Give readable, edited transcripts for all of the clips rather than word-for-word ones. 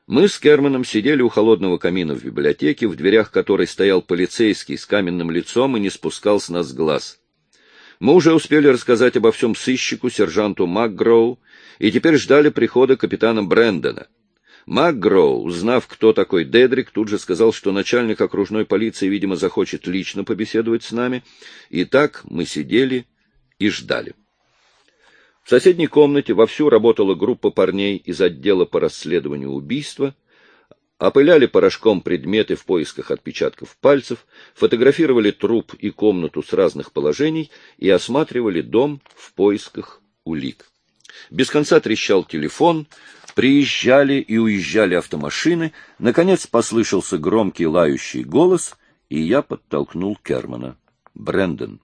Мы с Керманом сидели у холодного камина в библиотеке, в дверях которой стоял полицейский с каменным лицом и не спускал с нас глаз. Мы уже успели рассказать обо всем сыщику, сержанту МакГроу, и теперь ждали прихода капитана Брэндона. МакГроу, узнав, кто такой Дедрик, тут же сказал, что начальник окружной полиции, видимо, захочет лично побеседовать с нами. И так мы сидели и ждали. В соседней комнате вовсю работала группа парней из отдела по расследованию убийства, опыляли порошком предметы в поисках отпечатков пальцев, фотографировали труп и комнату с разных положений и осматривали дом в поисках улик. Без конца трещал телефон, приезжали и уезжали автомашины, наконец послышался громкий лающий голос, и я подтолкнул Кермана. «Брэндон».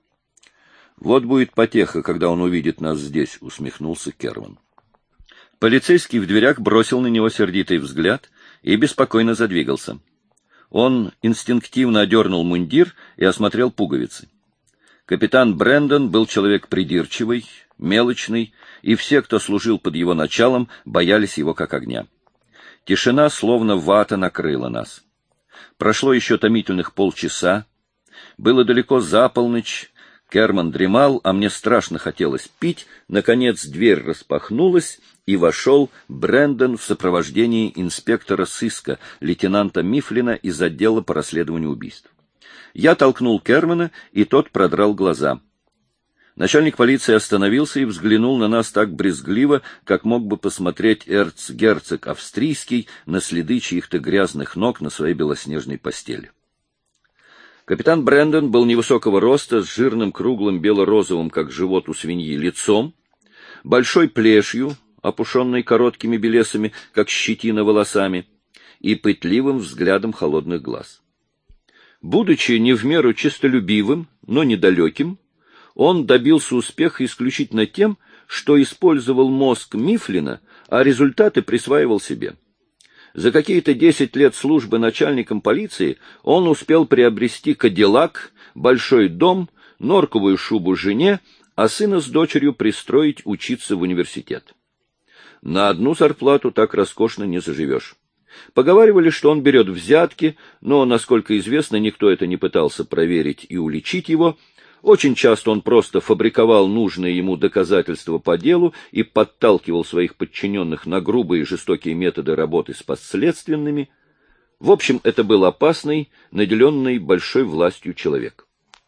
«Вот будет потеха, когда он увидит нас здесь», — усмехнулся Керман. Полицейский в дверях бросил на него сердитый взгляд и беспокойно задвигался. Он инстинктивно одернул мундир и осмотрел пуговицы. Капитан Брэндон был человек придирчивый, мелочный, и все, кто служил под его началом, боялись его как огня. Тишина, словно вата, накрыла нас. Прошло еще томительных полчаса. Было далеко за полночь. Керман дремал, а мне страшно хотелось пить. Наконец дверь распахнулась, и вошел Брэндон в сопровождении инспектора сыска, лейтенанта Мифлина из отдела по расследованию убийств. Я толкнул Кермана, и тот продрал глаза. Начальник полиции остановился и взглянул на нас так брезгливо, как мог бы посмотреть эрцгерцог австрийский на следы чьих-то грязных ног на своей белоснежной постели. Капитан Брэндон был невысокого роста, с жирным круглым бело-розовым, как живот у свиньи, лицом, большой плешью, опушенной короткими белесами, как щетина, волосами, и пытливым взглядом холодных глаз. Будучи не в меру честолюбивым, но недалеким, он добился успеха исключительно тем, что использовал мозг Мифлина, а результаты присваивал себе. За какие-то 10 лет службы начальником полиции он успел приобрести кадиллак, большой дом, норковую шубу жене, а сына с дочерью пристроить учиться в университет. На одну зарплату так роскошно не заживешь. Поговаривали, что он берет взятки, но, насколько известно, никто это не пытался проверить и уличить его. Очень часто он просто фабриковал нужные ему доказательства по делу и подталкивал своих подчиненных на грубые и жестокие методы работы с подследственными. В общем, это был опасный, наделенный большой властью человек.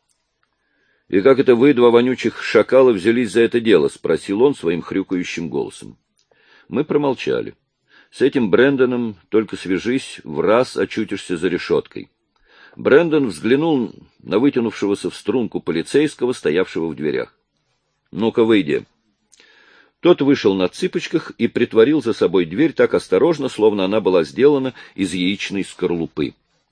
— И как это вы, два вонючих шакала, взялись за это дело? — спросил он своим хрюкающим голосом. Мы промолчали. С этим Брэндоном только свяжись, в раз очутишься за решеткой. Брэндон взглянул на вытянувшегося в струнку полицейского, стоявшего в дверях. — Ну-ка, выйди. Тот вышел на цыпочках и притворил за собой дверь так осторожно, словно она была сделана из яичной скорлупы.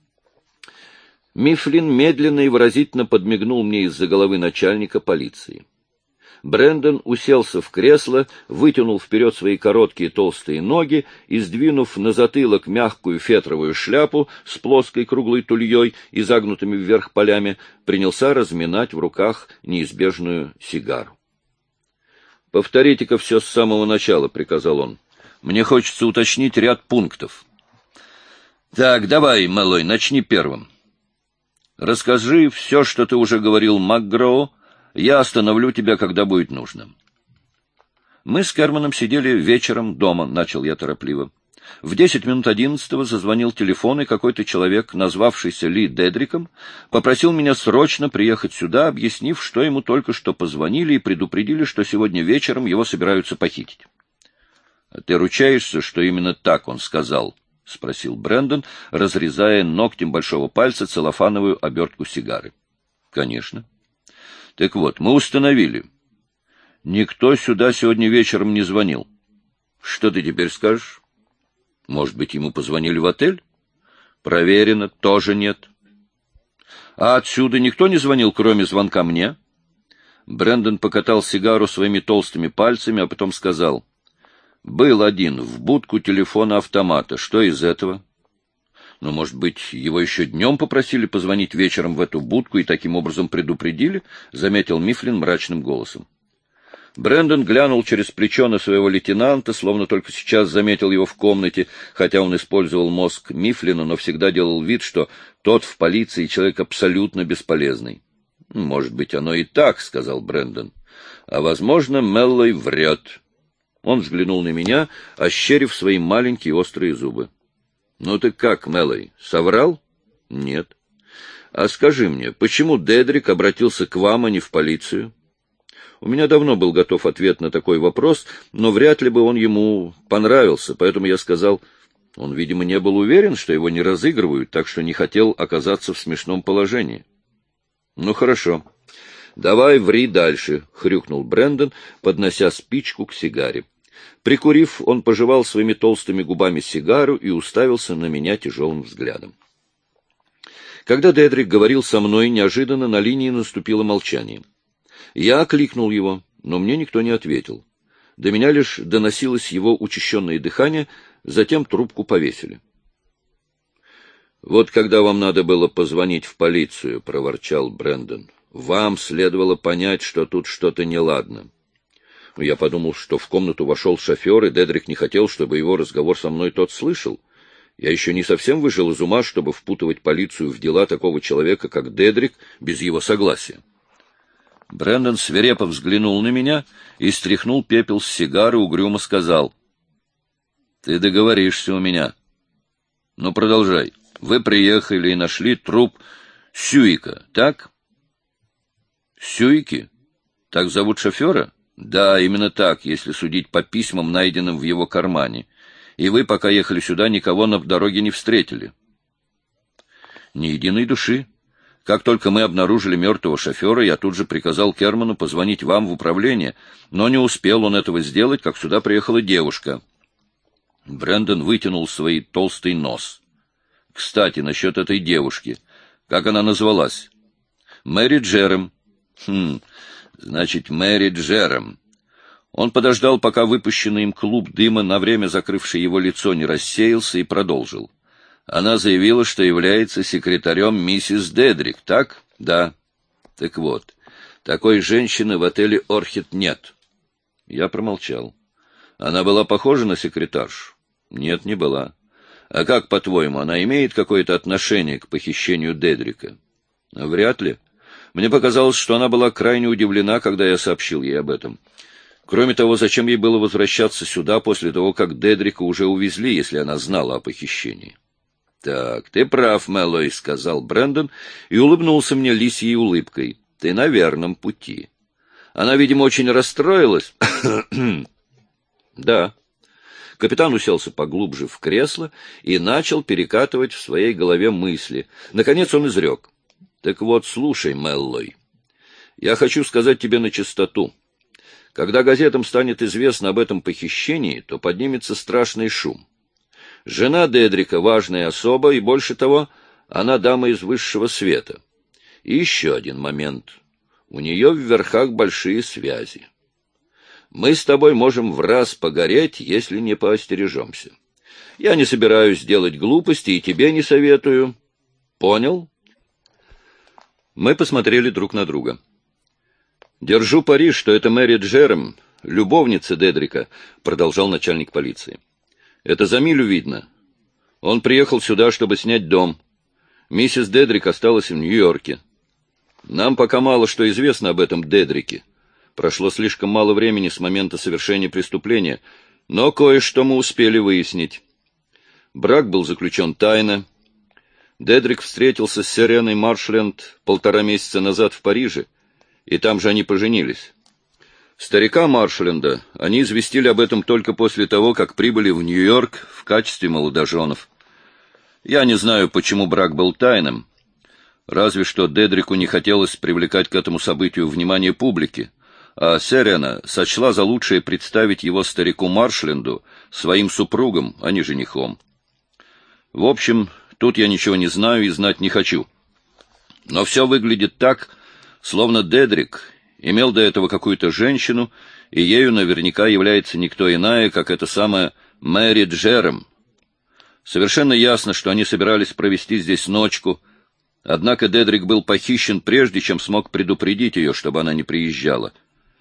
Мифлин медленно и выразительно подмигнул мне из-за головы начальника полиции. Брэндон уселся в кресло, вытянул вперед свои короткие толстые ноги и, сдвинув на затылок мягкую фетровую шляпу с плоской круглой тульей и загнутыми вверх полями, принялся разминать в руках неизбежную сигару. — Повторите-ка все с самого начала, — приказал он. — Мне хочется уточнить ряд пунктов. — Так, давай, малой, начни первым. Расскажи все, что ты уже говорил МакГроу. Я остановлю тебя, когда будет нужно. Мы с Керманом сидели вечером дома, — начал я торопливо. В 10:11 зазвонил телефон, и какой-то человек, назвавшийся Ли Дедриком, попросил меня срочно приехать сюда, объяснив, что ему только что позвонили и предупредили, что сегодня вечером его собираются похитить. — А ты ручаешься, что именно так он сказал? — спросил Брэндон, разрезая ногтем большого пальца целлофановую обертку сигары. — Конечно. — Так вот, мы установили. Никто сюда сегодня вечером не звонил. Что ты теперь скажешь? Может быть, ему позвонили в отель? Проверено, тоже нет. А отсюда никто не звонил, кроме звонка мне? Брэндон покатал сигару своими толстыми пальцами, а потом сказал: был один в будку телефона-автомата. Что из этого? Ну, может быть, его еще днем попросили позвонить вечером в эту будку и таким образом предупредили, — заметил Мифлин мрачным голосом. Брэндон глянул через плечо на своего лейтенанта, словно только сейчас заметил его в комнате, хотя он использовал мозг Мифлина, но всегда делал вид, что тот в полиции человек абсолютно бесполезный. — Может быть, оно и так, — сказал Брэндон. — А, возможно, Мэллой врет. Он взглянул на меня, ощерив свои маленькие острые зубы. — Ну ты как, Мэллой, соврал? — Нет. — А скажи мне, почему Дедрик обратился к вам, а не в полицию? У меня давно был готов ответ на такой вопрос, но вряд ли бы он ему понравился, поэтому я сказал, он, видимо, не был уверен, что его не разыгрывают, так что не хотел оказаться в смешном положении. — Ну, хорошо. Давай ври дальше, — хрюкнул Брэндон, поднося спичку к сигаре. Прикурив, он пожевал своими толстыми губами сигару и уставился на меня тяжелым взглядом. Когда Дедрик говорил со мной, неожиданно на линии наступило молчание. Я окликнул его, но мне никто не ответил. До меня лишь доносилось его учащенное дыхание, затем трубку повесили. — Вот когда вам надо было позвонить в полицию, — проворчал Брэндон, — вам следовало понять, что тут что-то неладно. Я подумал, что в комнату вошел шофер, и Дедрик не хотел, чтобы его разговор со мной тот слышал. Я еще не совсем выжил из ума, чтобы впутывать полицию в дела такого человека, как Дедрик, без его согласия. Брэндон свирепо взглянул на меня и стряхнул пепел с сигары, угрюмо сказал: — Ты договоришься у меня. — Ну, продолжай. Вы приехали и нашли труп Сьюика, так? — Сьюики? Так зовут шофера? — Да, именно так, если судить по письмам, найденным в его кармане. И вы, пока ехали сюда, никого на дороге не встретили. — Ни единой души. Как только мы обнаружили мертвого шофера, я тут же приказал Керману позвонить вам в управление, но не успел он этого сделать, как сюда приехала девушка. Брэндон вытянул свой толстый нос. — Кстати, насчет этой девушки. Как она назвалась? — Мэри Джерем. — Значит, Мэри Джерем. Он подождал, пока выпущенный им клуб дыма, на время закрывший его лицо, не рассеялся, и продолжил. Она заявила, что является секретарем миссис Дедрик, так? Да. Так вот, такой женщины в отеле «Орхид» нет. Я промолчал. Она была похожа на секретаршу? Нет, не была. А как, по-твоему, она имеет какое-то отношение к похищению Дедрика? Вряд ли. Мне показалось, что она была крайне удивлена, когда я сообщил ей об этом. Кроме того, зачем ей было возвращаться сюда после того, как Дедрика уже увезли, если она знала о похищении? — Так, ты прав, Мэллой, — сказал Брэндон и улыбнулся мне лисьей улыбкой. — Ты на верном пути. Она, видимо, очень расстроилась. — Да. Капитан уселся поглубже в кресло и начал перекатывать в своей голове мысли. Наконец он изрек. — Так вот, слушай, Мэллой, я хочу сказать тебе на чистоту. Когда газетам станет известно об этом похищении, то поднимется страшный шум. Жена Дедрика — важная особа, и больше того, она дама из высшего света. И еще один момент. У нее в верхах большие связи. Мы с тобой можем в раз погореть, если не поостережемся. Я не собираюсь делать глупости и тебе не советую. Понял? Мы посмотрели друг на друга. «Держу пари, что это Мэри Джерем, любовница Дедрика», — продолжал начальник полиции. «Это за милю видно. Он приехал сюда, чтобы снять дом. Миссис Дедрик осталась в Нью-Йорке. Нам пока мало что известно об этом Дедрике. Прошло слишком мало времени с момента совершения преступления, но кое-что мы успели выяснить. Брак был заключен тайно. Дедрик встретился с Сиреной Маршленд 1,5 месяца назад в Париже, и там же они поженились. Старика Маршленда они известили об этом только после того, как прибыли в Нью-Йорк в качестве молодоженов. Я не знаю, почему брак был тайным. Разве что Дедрику не хотелось привлекать к этому событию внимание публики, а Сирена сочла за лучшее представить его старику Маршленду своим супругом, а не женихом. В общем, тут я ничего не знаю и знать не хочу. Но все выглядит так, словно Дедрик имел до этого какую-то женщину, и ею наверняка является никто иная, как эта самая Мэри Джерем. Совершенно ясно, что они собирались провести здесь ночку, однако Дедрик был похищен прежде, чем смог предупредить ее, чтобы она не приезжала.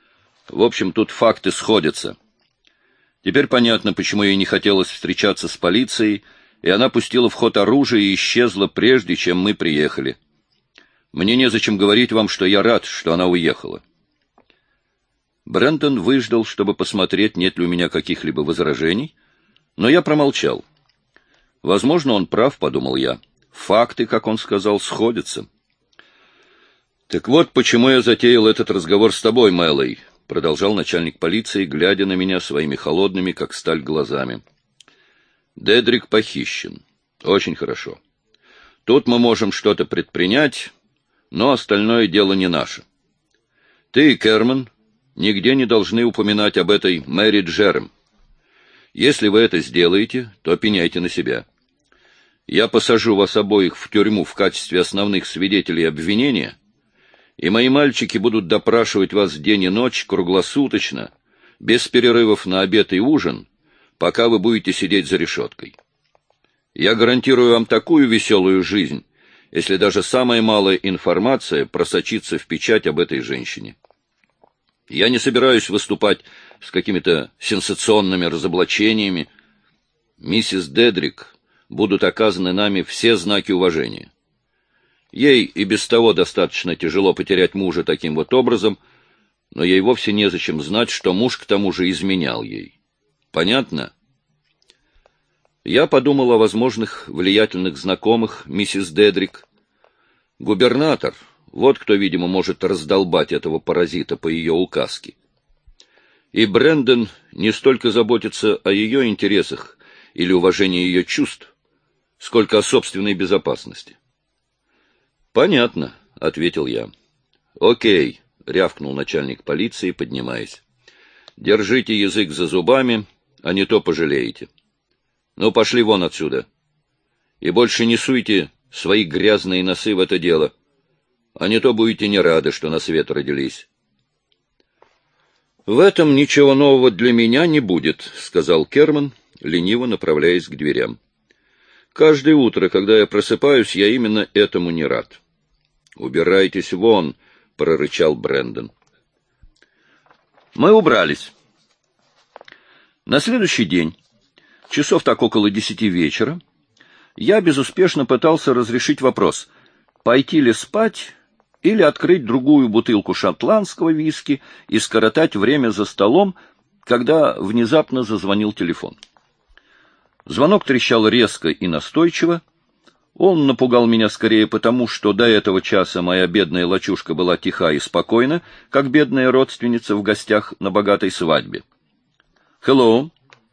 В общем, тут факты сходятся. Теперь понятно, почему ей не хотелось встречаться с полицией, и она пустила в ход оружие и исчезла прежде, чем мы приехали. Мне незачем говорить вам, что я рад, что она уехала. Брэндон выждал, чтобы посмотреть, нет ли у меня каких-либо возражений, но я промолчал. Возможно, он прав, подумал я. Факты, как он сказал, сходятся. Так вот, почему я затеял этот разговор с тобой, Мэллоу, продолжал начальник полиции, глядя на меня своими холодными, как сталь, глазами. Дедрик похищен. Очень хорошо. Тут мы можем что-то предпринять, но остальное дело не наше. Ты и Керман нигде не должны упоминать об этой Мэри Джерем. Если вы это сделаете, то пеняйте на себя. Я посажу вас обоих в тюрьму в качестве основных свидетелей обвинения, и мои мальчики будут допрашивать вас день и ночь круглосуточно, без перерывов на обед и ужин, пока вы будете сидеть за решеткой. Я гарантирую вам такую веселую жизнь, если даже самая малая информация просочится в печать об этой женщине. Я не собираюсь выступать с какими-то сенсационными разоблачениями. Миссис Дедрик будут оказаны нами все знаки уважения. Ей и без того достаточно тяжело потерять мужа таким вот образом, но ей вовсе незачем знать, что муж к тому же изменял ей. Понятно? Я подумал о возможных влиятельных знакомых миссис Дедрик. Губернатор, вот кто, видимо, может раздолбать этого паразита по ее указке. И Брэндон не столько заботится о ее интересах или уважении ее чувств, сколько о собственной безопасности. «Понятно», — ответил я. «Окей», — рявкнул начальник полиции, поднимаясь. «Держите язык за зубами, а не то пожалеете. Ну, пошли вон отсюда. И больше не суйте свои грязные носы в это дело, а не то будете не рады, что на свет родились». «В этом ничего нового для меня не будет», — сказал Керман, лениво направляясь к дверям. «Каждое утро, когда я просыпаюсь, я именно этому не рад». «Убирайтесь вон», — прорычал Брэндон. Мы убрались. На следующий день, часов так около 10 вечера, я безуспешно пытался разрешить вопрос, пойти ли спать или открыть другую бутылку шотландского виски и скоротать время за столом, когда внезапно зазвонил телефон. Звонок трещал резко и настойчиво. Он напугал меня скорее потому, что до этого часа моя бедная лачушка была тиха и спокойна, как бедная родственница в гостях на богатой свадьбе. «Hello!»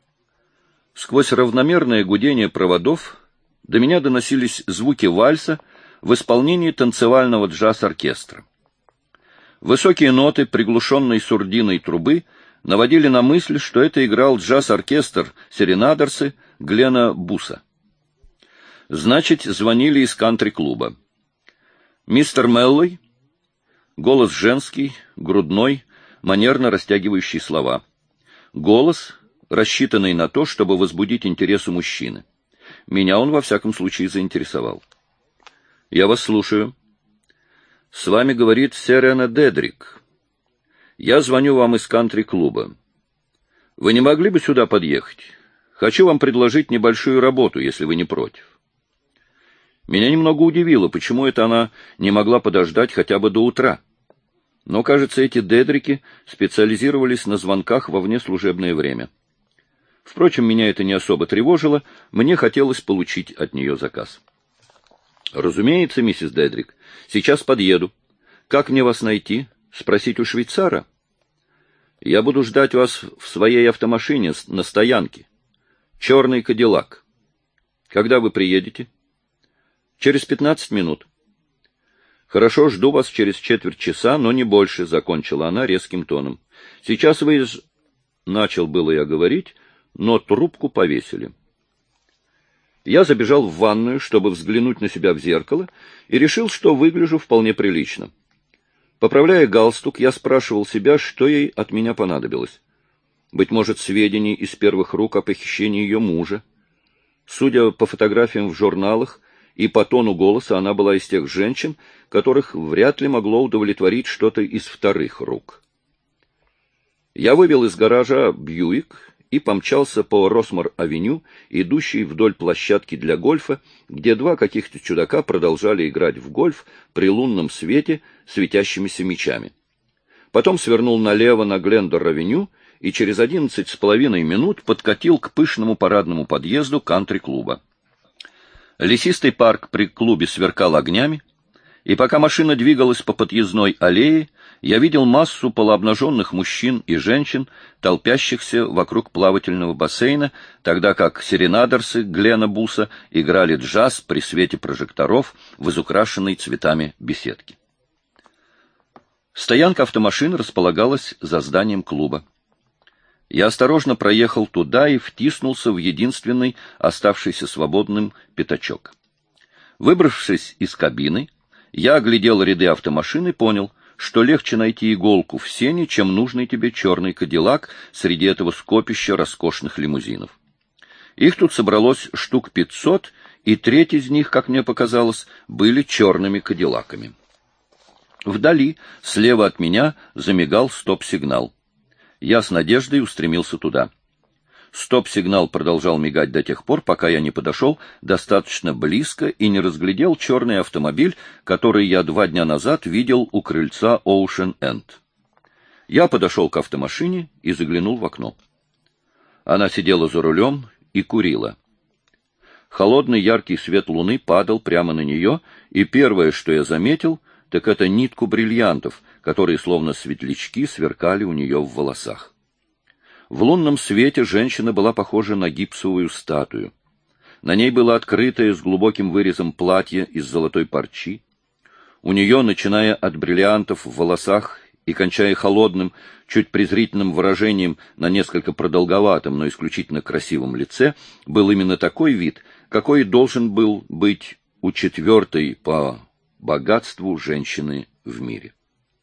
Сквозь равномерное гудение проводов до меня доносились звуки вальса в исполнении танцевального джаз-оркестра. Высокие ноты приглушенной сурдиной трубы наводили на мысль, что это играл джаз-оркестр «Серенадерсы» Глена Буса. Значит, звонили из кантри-клуба. «Мистер Мэллоу?» Голос женский, грудной, манерно растягивающий слова. Голос, рассчитанный на то, чтобы возбудить интерес у мужчины. Меня он, во всяком случае, заинтересовал. «Я вас слушаю». «С вами говорит Серена Дедрик. Я звоню вам из кантри-клуба. Вы не могли бы сюда подъехать? Хочу вам предложить небольшую работу, если вы не против». Меня немного удивило, почему это она не могла подождать хотя бы до утра. Но, кажется, эти Дедрики специализировались на звонках во внеслужебное время. Впрочем, меня это не особо тревожило, мне хотелось получить от нее заказ. «Разумеется, миссис Дедрик, сейчас подъеду. Как мне вас найти? Спросить у швейцара?» «Я буду ждать вас в своей автомашине на стоянке. Черный Кадиллак. Когда вы приедете?» «Через 15 минут». «Хорошо, жду вас через четверть часа, но не больше», — закончила она резким тоном. «Сейчас вы из...» Начал было я говорить, но трубку повесили. Я забежал в ванную, чтобы взглянуть на себя в зеркало, и решил, что выгляжу вполне прилично. Поправляя галстук, я спрашивал себя, что ей от меня понадобилось. Быть может, сведений из первых рук о похищении ее мужа. Судя по фотографиям в журналах и по тону голоса, она была из тех женщин, которых вряд ли могло удовлетворить что-то из вторых рук. Я вывел из гаража Бьюик и помчался по Росмор-авеню, идущей вдоль площадки для гольфа, где два каких-то чудака продолжали играть в гольф при лунном свете светящимися мячами. Потом свернул налево на Глендор-авеню и через 11,5 минут подкатил к пышному парадному подъезду кантри-клуба. Лесистый парк при клубе сверкал огнями, и пока машина двигалась по подъездной аллее, я видел массу полуобнаженных мужчин и женщин, толпящихся вокруг плавательного бассейна, тогда как серенадерсы Глена Буса играли джаз при свете прожекторов в изукрашенной цветами беседке. Стоянка автомашин располагалась за зданием клуба. Я осторожно проехал туда и втиснулся в единственный оставшийся свободным пятачок. Выбравшись из кабины, я оглядел ряды автомашин и понял, что легче найти иголку в сене, чем нужный тебе черный кадиллак среди этого скопища роскошных лимузинов. Их тут собралось штук 500, и треть из них, как мне показалось, были черными кадиллаками. Вдали, слева от меня, замигал стоп-сигнал. Я с надеждой устремился туда. Стоп-сигнал продолжал мигать до тех пор, пока я не подошел достаточно близко и не разглядел черный автомобиль, который я 2 дня назад видел у крыльца Оушен-Энд. Я подошел к автомашине и заглянул в окно. Она сидела за рулем и курила. Холодный яркий свет луны падал прямо на нее, и первое, что я заметил, так это нитку бриллиантов, которые словно светлячки сверкали у нее в волосах. В лунном свете женщина была похожа на гипсовую статую. На ней было открытое с глубоким вырезом платье из золотой парчи. У нее, начиная от бриллиантов в волосах и кончая холодным, чуть презрительным выражением на несколько продолговатом, но исключительно красивом лице, был именно такой вид, какой должен был быть у 4-й по богатству женщины в мире.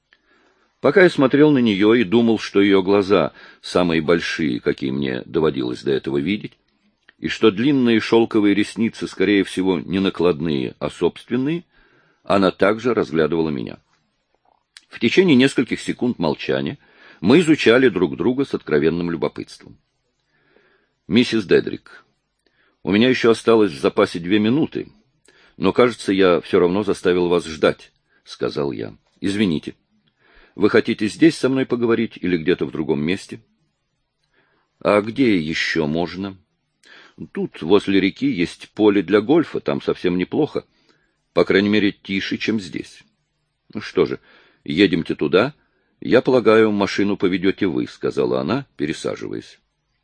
Пока я смотрел на нее и думал, что ее глаза самые большие, какие мне доводилось до этого видеть, и что длинные шелковые ресницы, скорее всего, не накладные, а собственные, она также разглядывала меня. В течение нескольких секунд молчания мы изучали друг друга с откровенным любопытством. «Миссис Дедрик, у меня еще осталось в запасе 2 минуты, но, кажется, я все равно заставил вас ждать», — сказал я. «Извините. Вы хотите здесь со мной поговорить или где-то в другом месте?» «А где еще можно?» «Тут, возле реки, есть поле для гольфа, там совсем неплохо. По крайней мере, тише, чем здесь». «Ну что же, едемте туда. Я полагаю, машину поведете вы», — сказала она, пересаживаясь.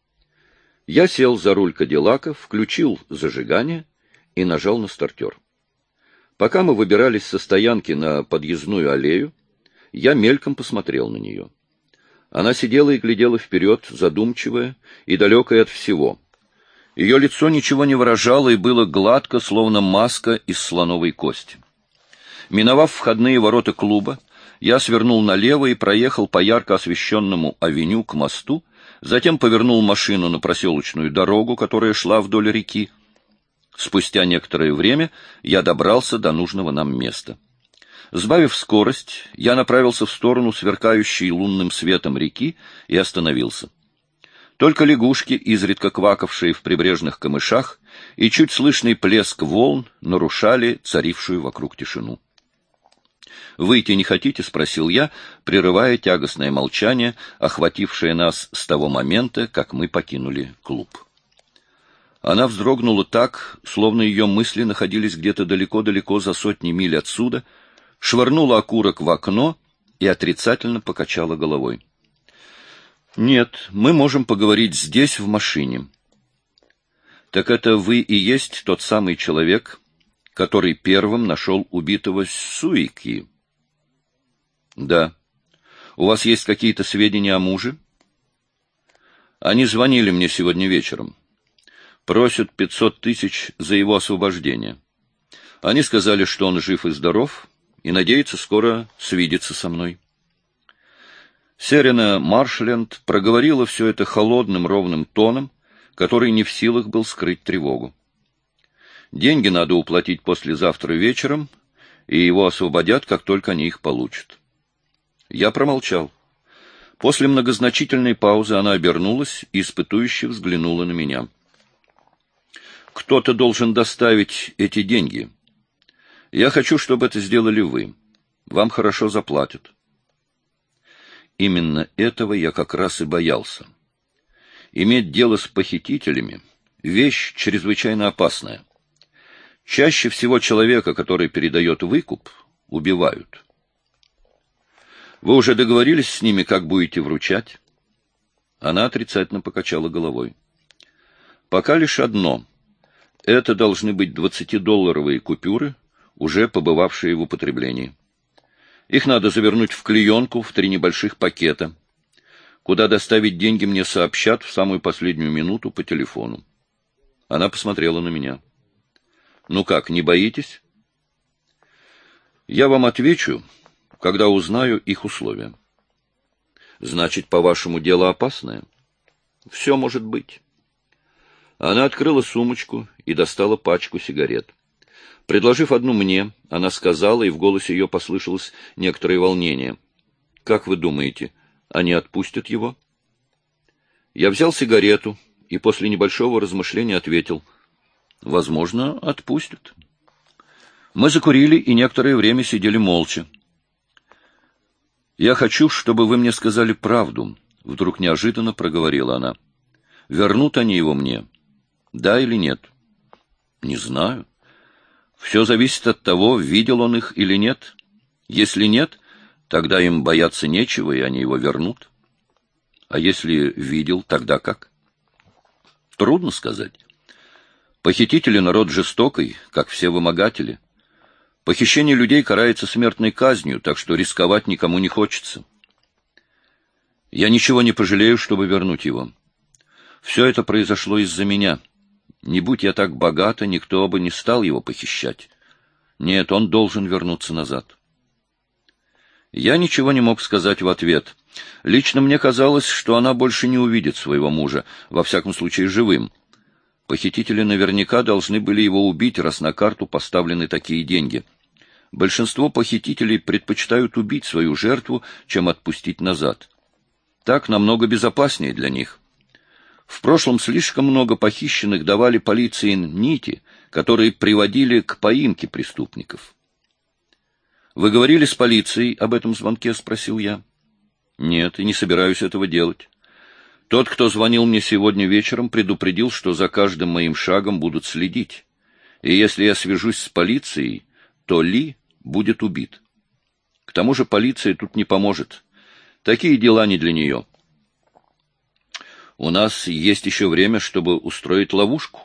Я сел за руль Кадиллака, включил зажигание и нажал на стартер. Пока мы выбирались со стоянки на подъездную аллею, я мельком посмотрел на нее. Она сидела и глядела вперед, задумчивая и далекая от всего. Ее лицо ничего не выражало и было гладко, словно маска из слоновой кости. Миновав входные ворота клуба, я свернул налево и проехал по ярко освещенному авеню к мосту, затем повернул машину на проселочную дорогу, которая шла вдоль реки. Спустя некоторое время я добрался до нужного нам места. Сбавив скорость, я направился в сторону сверкающей лунным светом реки и остановился. Только лягушки, изредка квакавшие в прибрежных камышах, и чуть слышный плеск волн нарушали царившую вокруг тишину. «Выйти не хотите?» — спросил я, прерывая тягостное молчание, охватившее нас с того момента, как мы покинули клуб. Она вздрогнула так, словно ее мысли находились где-то далеко-далеко за сотни миль отсюда, швырнула окурок в окно и отрицательно покачала головой. «Нет, мы можем поговорить здесь, в машине». «Так это вы и есть тот самый человек, который первым нашел убитого Суики?» «Да. У вас есть какие-то сведения о муже?» «Они звонили мне сегодня вечером. Просят 500 тысяч за его освобождение. Они сказали, что он жив и здоров, и надеется скоро свидеться со мной». Серена Маршленд проговорила все это холодным ровным тоном, который не в силах был скрыть тревогу. «Деньги надо уплатить послезавтра вечером, и его освободят, как только они их получат». Я промолчал. После многозначительной паузы она обернулась и испытующе взглянула на меня. «Кто-то должен доставить эти деньги. Я хочу, чтобы это сделали вы. Вам хорошо заплатят». Именно этого я как раз и боялся. Иметь дело с похитителями — вещь чрезвычайно опасная. Чаще всего человека, который передает выкуп, убивают. Вы уже договорились с ними, как будете вручать? Она отрицательно покачала головой. Пока лишь одно. Это должны быть 20-долларовые купюры, уже побывавшие в употреблении. Их надо завернуть в клеенку в 3 небольших пакета. Куда доставить деньги, мне сообщат в самую последнюю минуту по телефону. Она посмотрела на меня. Ну как, не боитесь? Я вам отвечу, когда узнаю их условия. Значит, по-вашему, дело опасное? Все может быть. Она открыла сумочку и достала пачку сигарет. Предложив одну мне, она сказала, и в голосе ее послышалось некоторое волнение. «Как вы думаете, они отпустят его?» Я взял сигарету и после небольшого размышления ответил: «Возможно, отпустят». Мы закурили и некоторое время сидели молча. «Я хочу, чтобы вы мне сказали правду», — вдруг неожиданно проговорила она. «Вернут они его мне? Да или нет?» «Не знаю. Все зависит от того, видел он их или нет. Если нет, тогда им бояться нечего, и они его вернут. А если видел, тогда как?» «Трудно сказать. Похитители — народ жестокий, как все вымогатели. Похищение людей карается смертной казнью, так что рисковать никому не хочется. Я ничего не пожалею, чтобы вернуть его. Все это произошло из-за меня. Не будь я так богата, никто бы не стал его похищать. Нет, он должен вернуться назад». Я ничего не мог сказать в ответ. Лично мне казалось, что она больше не увидит своего мужа, во всяком случае живым. Похитители наверняка должны были его убить, раз на карту поставлены такие деньги. Большинство похитителей предпочитают убить свою жертву, чем отпустить назад. Так намного безопаснее для них. В прошлом слишком много похищенных давали полиции нити, которые приводили к поимке преступников. «Вы говорили с полицией об этом звонке?» — спросил я. «Нет, и не собираюсь этого делать. Тот, кто звонил мне сегодня вечером, предупредил, что за каждым моим шагом будут следить. И если я свяжусь с полицией, то Ли будет убит. К тому же полиция тут не поможет. Такие дела не для нее. У нас есть еще время, чтобы устроить ловушку.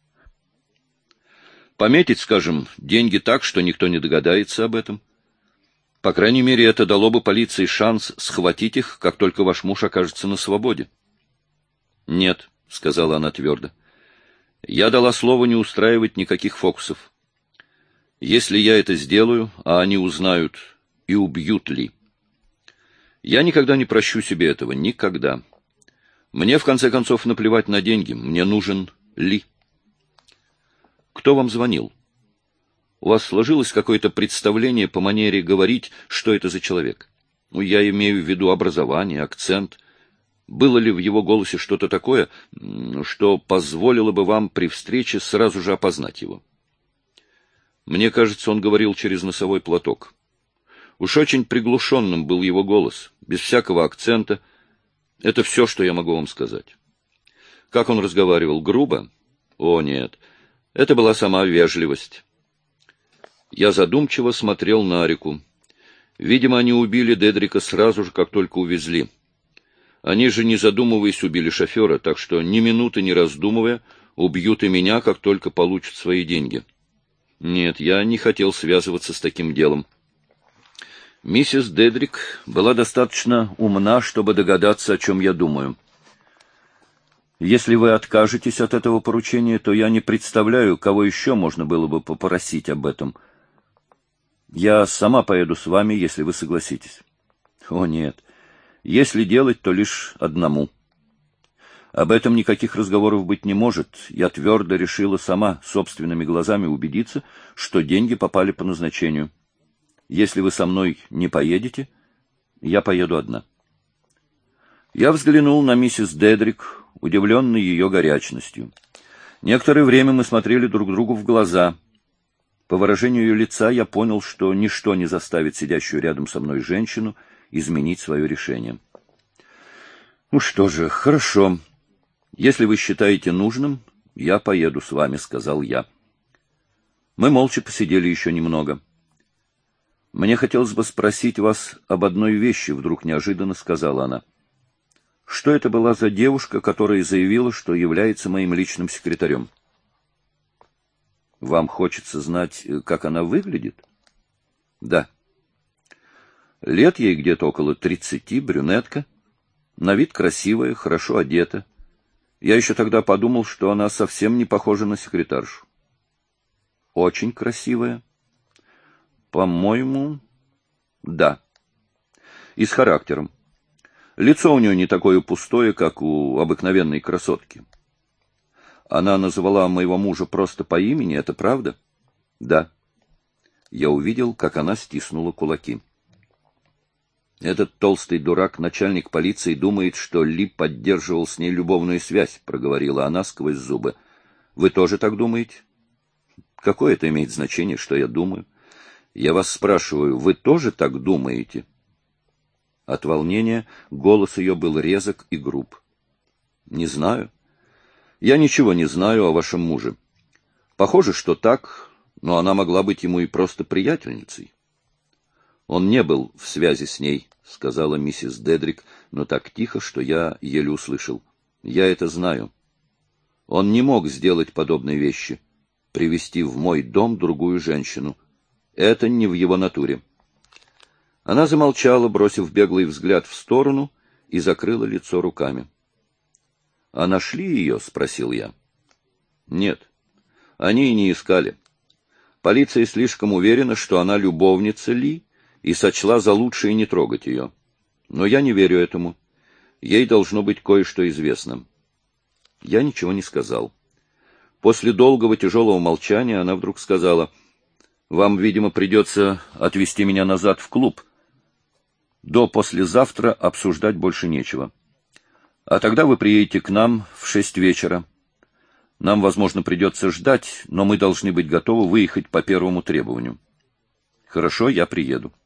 Пометить, скажем, деньги так, что никто не догадается об этом. По крайней мере, это дало бы полиции шанс схватить их, как только ваш муж окажется на свободе». «Нет», — сказала она твердо. «Я дала слово не устраивать никаких фокусов. Если я это сделаю, а они узнают и убьют Ли, я никогда не прощу себе этого, никогда. Мне, в конце концов, наплевать на деньги, мне нужен Ли». «Кто вам звонил? У вас сложилось какое-то представление по манере говорить, что это за человек? Я имею в виду образование, акцент. Было ли в его голосе что-то такое, что позволило бы вам при встрече сразу же опознать его?» Мне кажется, он говорил через носовой платок. Уж очень приглушенным был его голос, без всякого акцента. Это все, что я могу вам сказать. Как он разговаривал? Грубо? О, нет, это была сама вежливость. Я задумчиво смотрел на реку. Видимо, они убили Дедрика сразу же, как только увезли. Они же, не задумываясь, убили шофера, так что ни минуты не раздумывая, убьют и меня, как только получат свои деньги. Нет, я не хотел связываться с таким делом. Миссис Дедрик была достаточно умна, чтобы догадаться, о чем я думаю. Если вы откажетесь от этого поручения, то я не представляю, кого еще можно было бы попросить об этом. Я сама поеду с вами, если вы согласитесь. О, нет. Если делать, то лишь одному. Об этом никаких разговоров быть не может. Я твердо решила сама собственными глазами убедиться, что деньги попали по назначению. Если вы со мной не поедете, я поеду одна. Я взглянул на миссис Дедрик, удивленный ее горячностью. Некоторое время мы смотрели друг другу в глаза. По выражению ее лица я понял, что ничто не заставит сидящую рядом со мной женщину изменить свое решение. «Ну что же, хорошо. Если вы считаете нужным, я поеду с вами», — сказал я. Мы молча посидели еще немного. «Мне хотелось бы спросить вас об одной вещи», — вдруг неожиданно сказала она. «Что это была за девушка, которая заявила, что является моим личным секретарем?» «Вам хочется знать, как она выглядит?» «Да». «Лет ей где-то около 30, брюнетка. На вид красивая, хорошо одета. Я еще тогда подумал, что она совсем не похожа на секретаршу». «Очень красивая?» «По-моему, да. И с характером. Лицо у нее не такое пустое, как у обыкновенной красотки». «Она назвала моего мужа просто по имени, это правда?» «Да». Я увидел, как она стиснула кулаки. «Этот толстый дурак, начальник полиции, думает, что Ли поддерживал с ней любовную связь», — проговорила она сквозь зубы. «Вы тоже так думаете?» «Какое это имеет значение, что я думаю? Я вас спрашиваю, вы тоже так думаете?» От волнения голос ее был резок и груб. «Не знаю. Я ничего не знаю о вашем муже. Похоже, что так, но она могла быть ему и просто приятельницей». «Он не был в связи с ней», — сказала миссис Дедрик, но так тихо, что я еле услышал. «Я это знаю. Он не мог сделать подобной вещи, привести в мой дом другую женщину. Это не в его натуре». Она замолчала, бросив беглый взгляд в сторону, и закрыла лицо руками. «А нашли ее?» — спросил я. «Нет, они и не искали. Полиция слишком уверена, что она любовница Ли, и сочла за лучшее не трогать ее. Но я не верю этому. Ей должно быть кое-что известно». Я ничего не сказал. После долгого тяжелого молчания она вдруг сказала: «Вам, видимо, придется отвезти меня назад в клуб. До послезавтра обсуждать больше нечего. А тогда вы приедете к нам в 6 вечера. Нам, возможно, придется ждать, но мы должны быть готовы выехать по первому требованию». «Хорошо, я приеду».